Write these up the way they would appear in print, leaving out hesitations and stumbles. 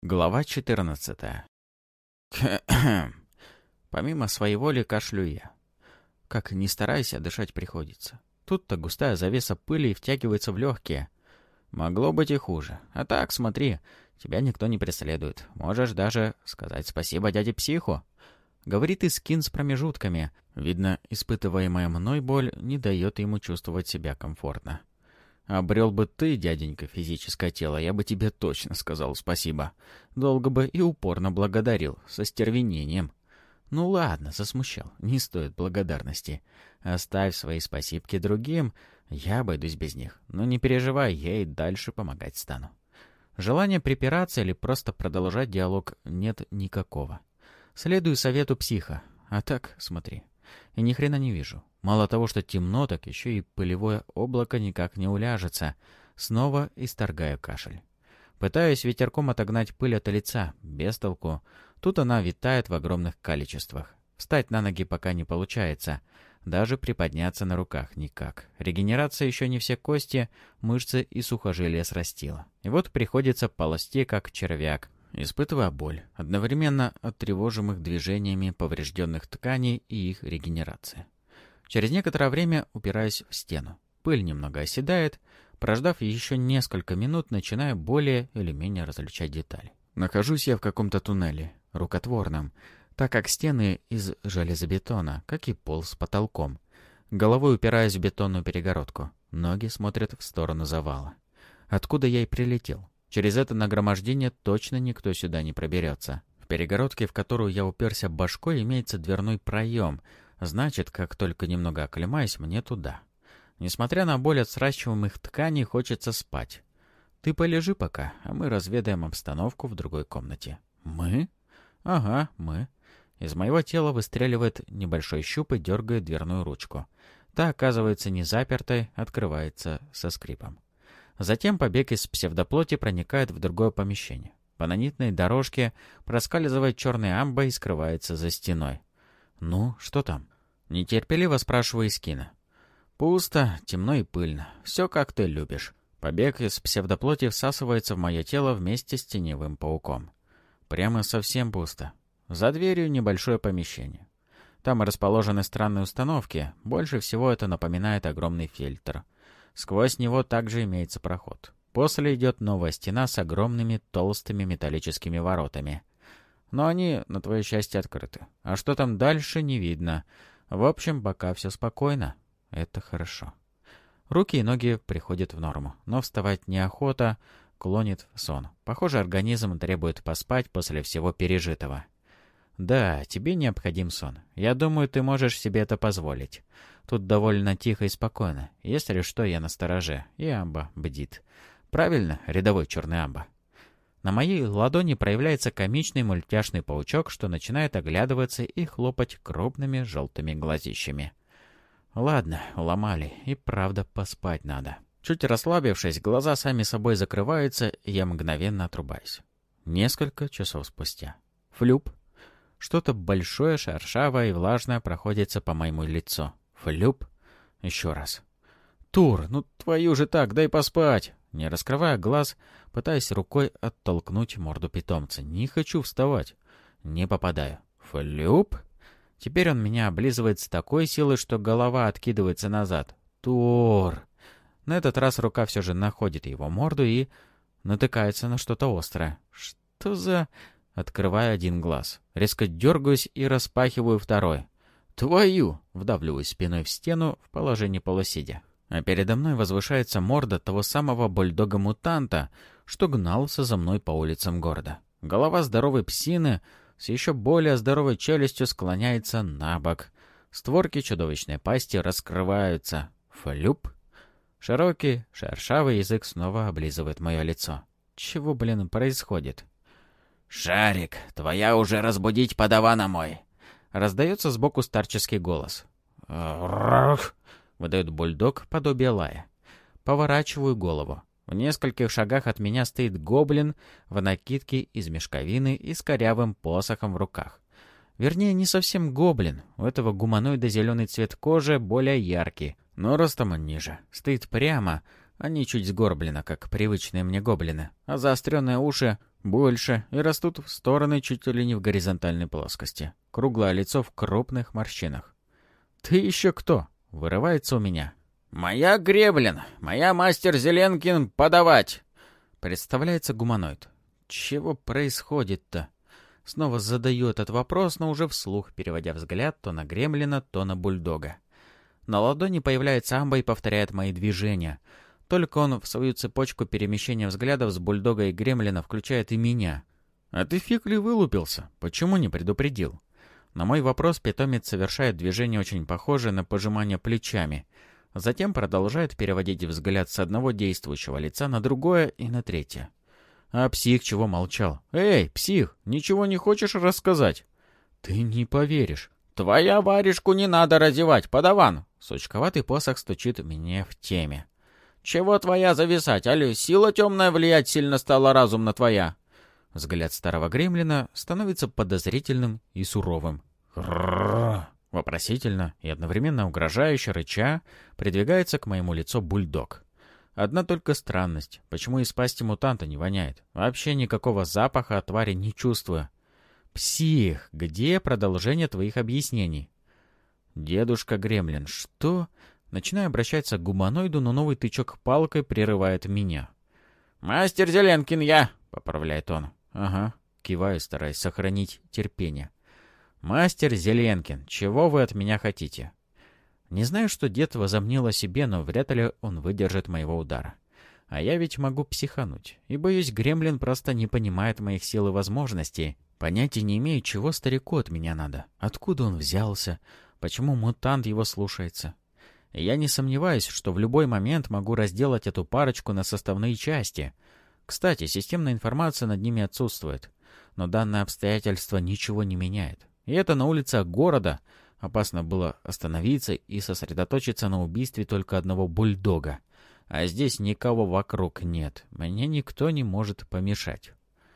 Глава 14. Помимо своей воли кашлю я. Как ни старайся, дышать приходится. Тут-то густая завеса пыли втягивается в легкие. Могло быть и хуже. А так, смотри, тебя никто не преследует. Можешь даже сказать спасибо дяде-психу. Говорит Искин с промежутками. Видно, испытываемая мной боль не дает ему чувствовать себя комфортно. Обрел бы ты, дяденька, физическое тело, я бы тебе точно сказал спасибо. Долго бы и упорно благодарил, со стервенением. Ну ладно, засмущал, не стоит благодарности. Оставь свои спасибки другим, я обойдусь без них. Но не переживай, я и дальше помогать стану. Желания припираться или просто продолжать диалог нет никакого. Следую совету психа, а так, смотри, и ни хрена не вижу. Мало того, что темно, так еще и пылевое облако никак не уляжется. Снова исторгаю кашель. Пытаюсь ветерком отогнать пыль от лица. Без толку. Тут она витает в огромных количествах. Встать на ноги пока не получается. Даже приподняться на руках никак. Регенерация еще не все кости, мышцы и сухожилия срастила. И вот приходится ползти, как червяк, испытывая боль, одновременно от тревожимых движениями поврежденных тканей и их регенерации. Через некоторое время упираюсь в стену. Пыль немного оседает. Прождав еще несколько минут, начинаю более или менее различать детали. Нахожусь я в каком-то туннеле, рукотворном, так как стены из железобетона, как и пол с потолком. Головой упираюсь в бетонную перегородку. Ноги смотрят в сторону завала. Откуда я и прилетел. Через это нагромождение точно никто сюда не проберется. В перегородке, в которую я уперся башкой, имеется дверной проем. Значит, как только немного оклемаюсь, мне туда. Несмотря на боль от сращиваемых тканей, хочется спать. Ты полежи пока, а мы разведаем обстановку в другой комнате. Мы? Ага, мы. Из моего тела выстреливает небольшой щуп и дергает дверную ручку. Та оказывается не запертой, открывается со скрипом. Затем побег из псевдоплоти проникает в другое помещение. По нанитной дорожке проскальзывает черная амба и скрывается за стеной. «Ну, что там?» Нетерпеливо спрашиваю Искина. «Пусто, темно и пыльно. Все, как ты любишь». Побег из псевдоплоти всасывается в мое тело вместе с теневым пауком. Прямо совсем пусто. За дверью небольшое помещение. Там расположены странные установки. Больше всего это напоминает огромный фильтр. Сквозь него также имеется проход. После идет новая стена с огромными толстыми металлическими воротами. Но они, на твое счастье, открыты. А что там дальше, не видно. В общем, пока все спокойно. Это хорошо. Руки и ноги приходят в норму, но вставать неохота, клонит в сон. Похоже, организм требует поспать после всего пережитого. Да, тебе необходим сон. Я думаю, ты можешь себе это позволить. Тут довольно тихо и спокойно. Если что, я настороже, и амба бдит. Правильно, рядовой черный амба? На моей ладони проявляется комичный мультяшный паучок, что начинает оглядываться и хлопать крупными желтыми глазищами. Ладно, уломали, и правда поспать надо. Чуть расслабившись, глаза сами собой закрываются, и я мгновенно отрубаюсь. Несколько часов спустя. Флюп. Что-то большое, шершавое и влажное проходится по моему лицу. Флюп. Еще раз. Тур, ну твою же так, дай поспать. Не раскрывая глаз, пытаясь рукой оттолкнуть морду питомца. Не хочу вставать. Не попадаю. Флюп. Теперь он меня облизывает с такой силой, что голова откидывается назад. Тур. На этот раз рука все же находит его морду и натыкается на что-то острое. Что за... Открываю один глаз. Резко дергаюсь и распахиваю второй. Твою! Вдавливаюсь спиной в стену в положении полусидя. А передо мной возвышается морда того самого бульдога-мутанта, что гнался за мной по улицам города. Голова здоровой псины с еще более здоровой челюстью склоняется на бок. Створки чудовищной пасти раскрываются. Флюп. Широкий, шершавый язык снова облизывает мое лицо. Чего, блин, происходит? «Шарик, твоя уже разбудить подавана мой!» Раздается сбоку старческий голос. «Рах!» — выдает бульдог подобие лая. Поворачиваю голову. В нескольких шагах от меня стоит гоблин в накидке из мешковины и с корявым посохом в руках. Вернее, не совсем гоблин. У этого гуманоида зеленый цвет кожи более яркий, но ростом он ниже. Стоит прямо, Они чуть сгорблены, как привычные мне гоблины, а заостренные уши больше и растут в стороны чуть ли не в горизонтальной плоскости. Круглое лицо в крупных морщинах. «Ты еще кто?» — вырывается у меня. «Моя греблин! Моя мастер Зеленкин подавать!» Представляется гуманоид. «Чего происходит-то?» Снова задаю этот вопрос, но уже вслух, переводя взгляд то на гремлина, то на бульдога. На ладони появляется амба и повторяет мои движения. Только он в свою цепочку перемещения взглядов с бульдога и гремлина включает и меня. «А ты фиг ли вылупился? Почему не предупредил?» На мой вопрос питомец совершает движение, очень похожее на пожимание плечами. Затем продолжает переводить взгляд с одного действующего лица на другое и на третье. А псих чего молчал? «Эй, псих, ничего не хочешь рассказать?» «Ты не поверишь». «Твоя варежку не надо разевать, подаван!» Сучковатый посох стучит мне в теме. «Чего твоя зависать, алё? Сила темная влиять сильно стала разумно твоя!» Взгляд старого гремлина становится подозрительным и суровым. Вопросительно и одновременно угрожающе рыча придвигается к моему лицу бульдог. Одна только странность, почему из пасти мутанта не воняет. Вообще никакого запаха от твари не чувствую. «Псих, где продолжение твоих объяснений?» «Дедушка Гремлин, что?» Начинаю обращаться к гуманоиду, но новый тычок палкой прерывает меня. «Мастер Зеленкин я!» — поправляет он. «Ага», — киваю, стараясь сохранить терпение. «Мастер Зеленкин, чего вы от меня хотите?» Не знаю, что дед возомнил о себе, но вряд ли он выдержит моего удара. А я ведь могу психануть. И, боюсь, Гремлин просто не понимает моих сил и возможностей. Понятия не имею, чего старику от меня надо. Откуда он взялся? Почему мутант его слушается? И я не сомневаюсь, что в любой момент могу разделать эту парочку на составные части. Кстати, системная информация над ними отсутствует. Но данное обстоятельство ничего не меняет. И это на улицах города. Опасно было остановиться и сосредоточиться на убийстве только одного бульдога. А здесь никого вокруг нет. Мне никто не может помешать.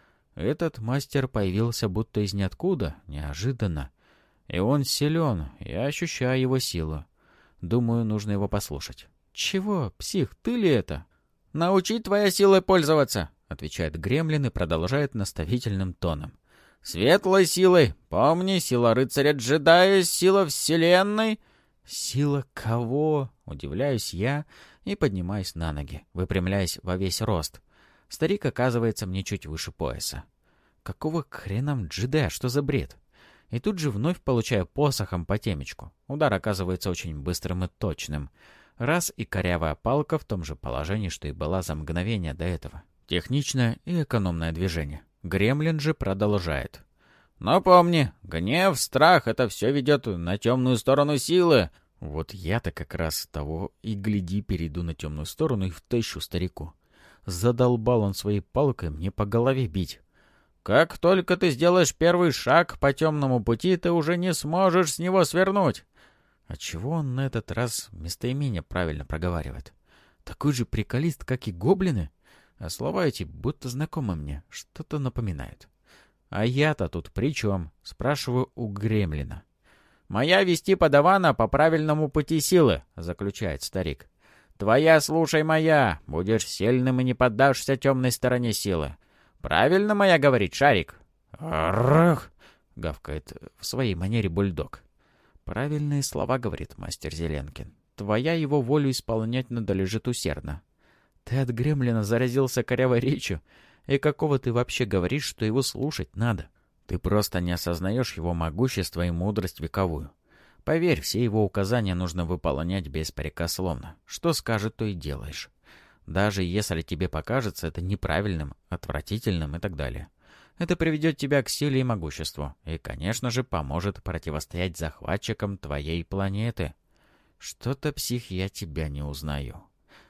Этот мастер появился будто из ниоткуда, неожиданно. И он силен, я ощущаю его силу. Думаю, нужно его послушать. «Чего, псих, ты ли это?» «Научить твоей силой пользоваться», — отвечает Гремлин и продолжает наставительным тоном. «Светлой силой. Помни, сила рыцаря-джедая, сила вселенной». «Сила кого?» — удивляюсь я и поднимаюсь на ноги, выпрямляясь во весь рост. Старик оказывается мне чуть выше пояса. Какого хрена джедая? Что за бред? И тут же вновь получаю посохом по темечку. Удар оказывается очень быстрым и точным. Раз и корявая палка в том же положении, что и была за мгновение до этого. Техничное и экономное движение. Гремлин же продолжает. «Но помни, гнев, страх — это все ведет на темную сторону силы». Вот я-то как раз того и гляди перейду на темную сторону и втащу старику. Задолбал он своей палкой мне по голове бить. «Как только ты сделаешь первый шаг по темному пути, ты уже не сможешь с него свернуть». А чего он на этот раз местоимение правильно проговаривает? Такой же приколист, как и гоблины? А слова эти будто знакомы мне, что-то напоминают. «А я-то тут при чем?» — спрашиваю у Гремлина. «Моя вести подавана по правильному пути силы», — заключает старик. «Твоя слушай моя, будешь сильным и не поддашься темной стороне силы. Правильно моя говорит, Шарик?» «Аррррх!» — гавкает в своей манере бульдог. «Правильные слова, — говорит мастер Зеленкин. Твоя его волю исполнять надо лежит усердно. Ты от Гремлина заразился корявой речью, и какого ты вообще говоришь, что его слушать надо? Ты просто не осознаешь его могущество и мудрость вековую. Поверь, все его указания нужно выполнять беспрекословно. Что скажет, то и делаешь. Даже если тебе покажется это неправильным, отвратительным и так далее. Это приведет тебя к силе и могуществу, и, конечно же, поможет противостоять захватчикам твоей планеты. Что-то, псих, я тебя не узнаю».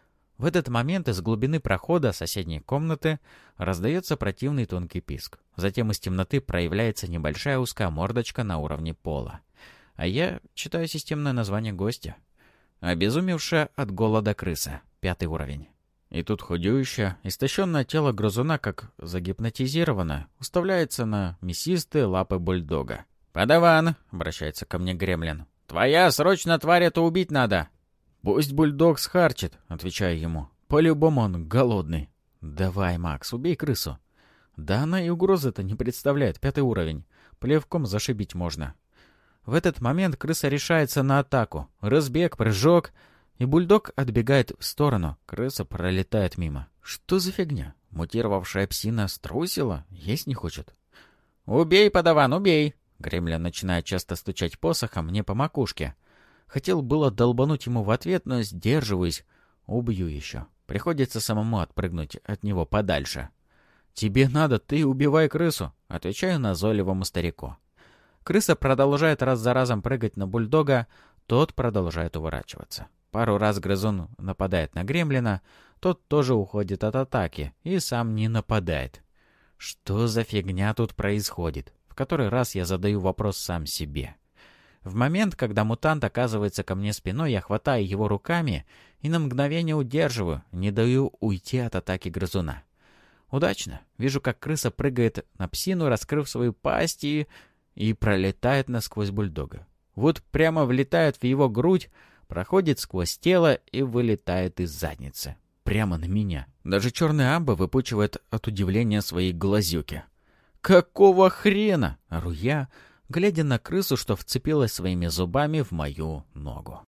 В этот момент из глубины прохода соседней комнаты раздается противный тонкий писк. Затем из темноты проявляется небольшая узкая мордочка на уровне пола. А я читаю системное название гостя. Обезумевшая от голода крыса. 5 уровень. И тут худеющее, истощенное тело грызуна, как загипнотизированное, уставляется на мясистые лапы бульдога. «Подаван!» — обращается ко мне Гремлин. «Твоя срочно тварь эту убить надо!» «Пусть бульдог схарчит», — отвечаю ему. По-любому он голодный. Давай, Макс, убей крысу. Да она и угрозы-то не представляет, 5-й уровень. Плевком зашибить можно. В этот момент крыса решается на атаку. Разбег, прыжок, и бульдог отбегает в сторону. Крыса пролетает мимо. Что за фигня? Мутировавшая псина струсила? Есть не хочет. «Убей, подаван, убей!» Гремлин начинает часто стучать посохом мне по макушке. Хотел было долбануть ему в ответ, но сдерживаюсь. Убью еще. Приходится самому отпрыгнуть от него подальше. «Тебе надо, ты убивай крысу», — отвечаю назойливому старику. Крыса продолжает раз за разом прыгать на бульдога, тот продолжает уворачиваться. Пару раз грызун нападает на гремлина, тот тоже уходит от атаки и сам не нападает. Что за фигня тут происходит? В который раз я задаю вопрос сам себе. В момент, когда мутант оказывается ко мне спиной, я хватаю его руками и на мгновение удерживаю, не даю уйти от атаки грызуна. Удачно. Вижу, как крыса прыгает на псину, раскрыв свою пасть и пролетает насквозь бульдога. Вот прямо влетает в его грудь, проходит сквозь тело и вылетает из задницы. Прямо на меня. Даже черная амба выпучивает от удивления свои глазюки. «Какого хрена?» — ору я, глядя на крысу, что вцепилась своими зубами в мою ногу.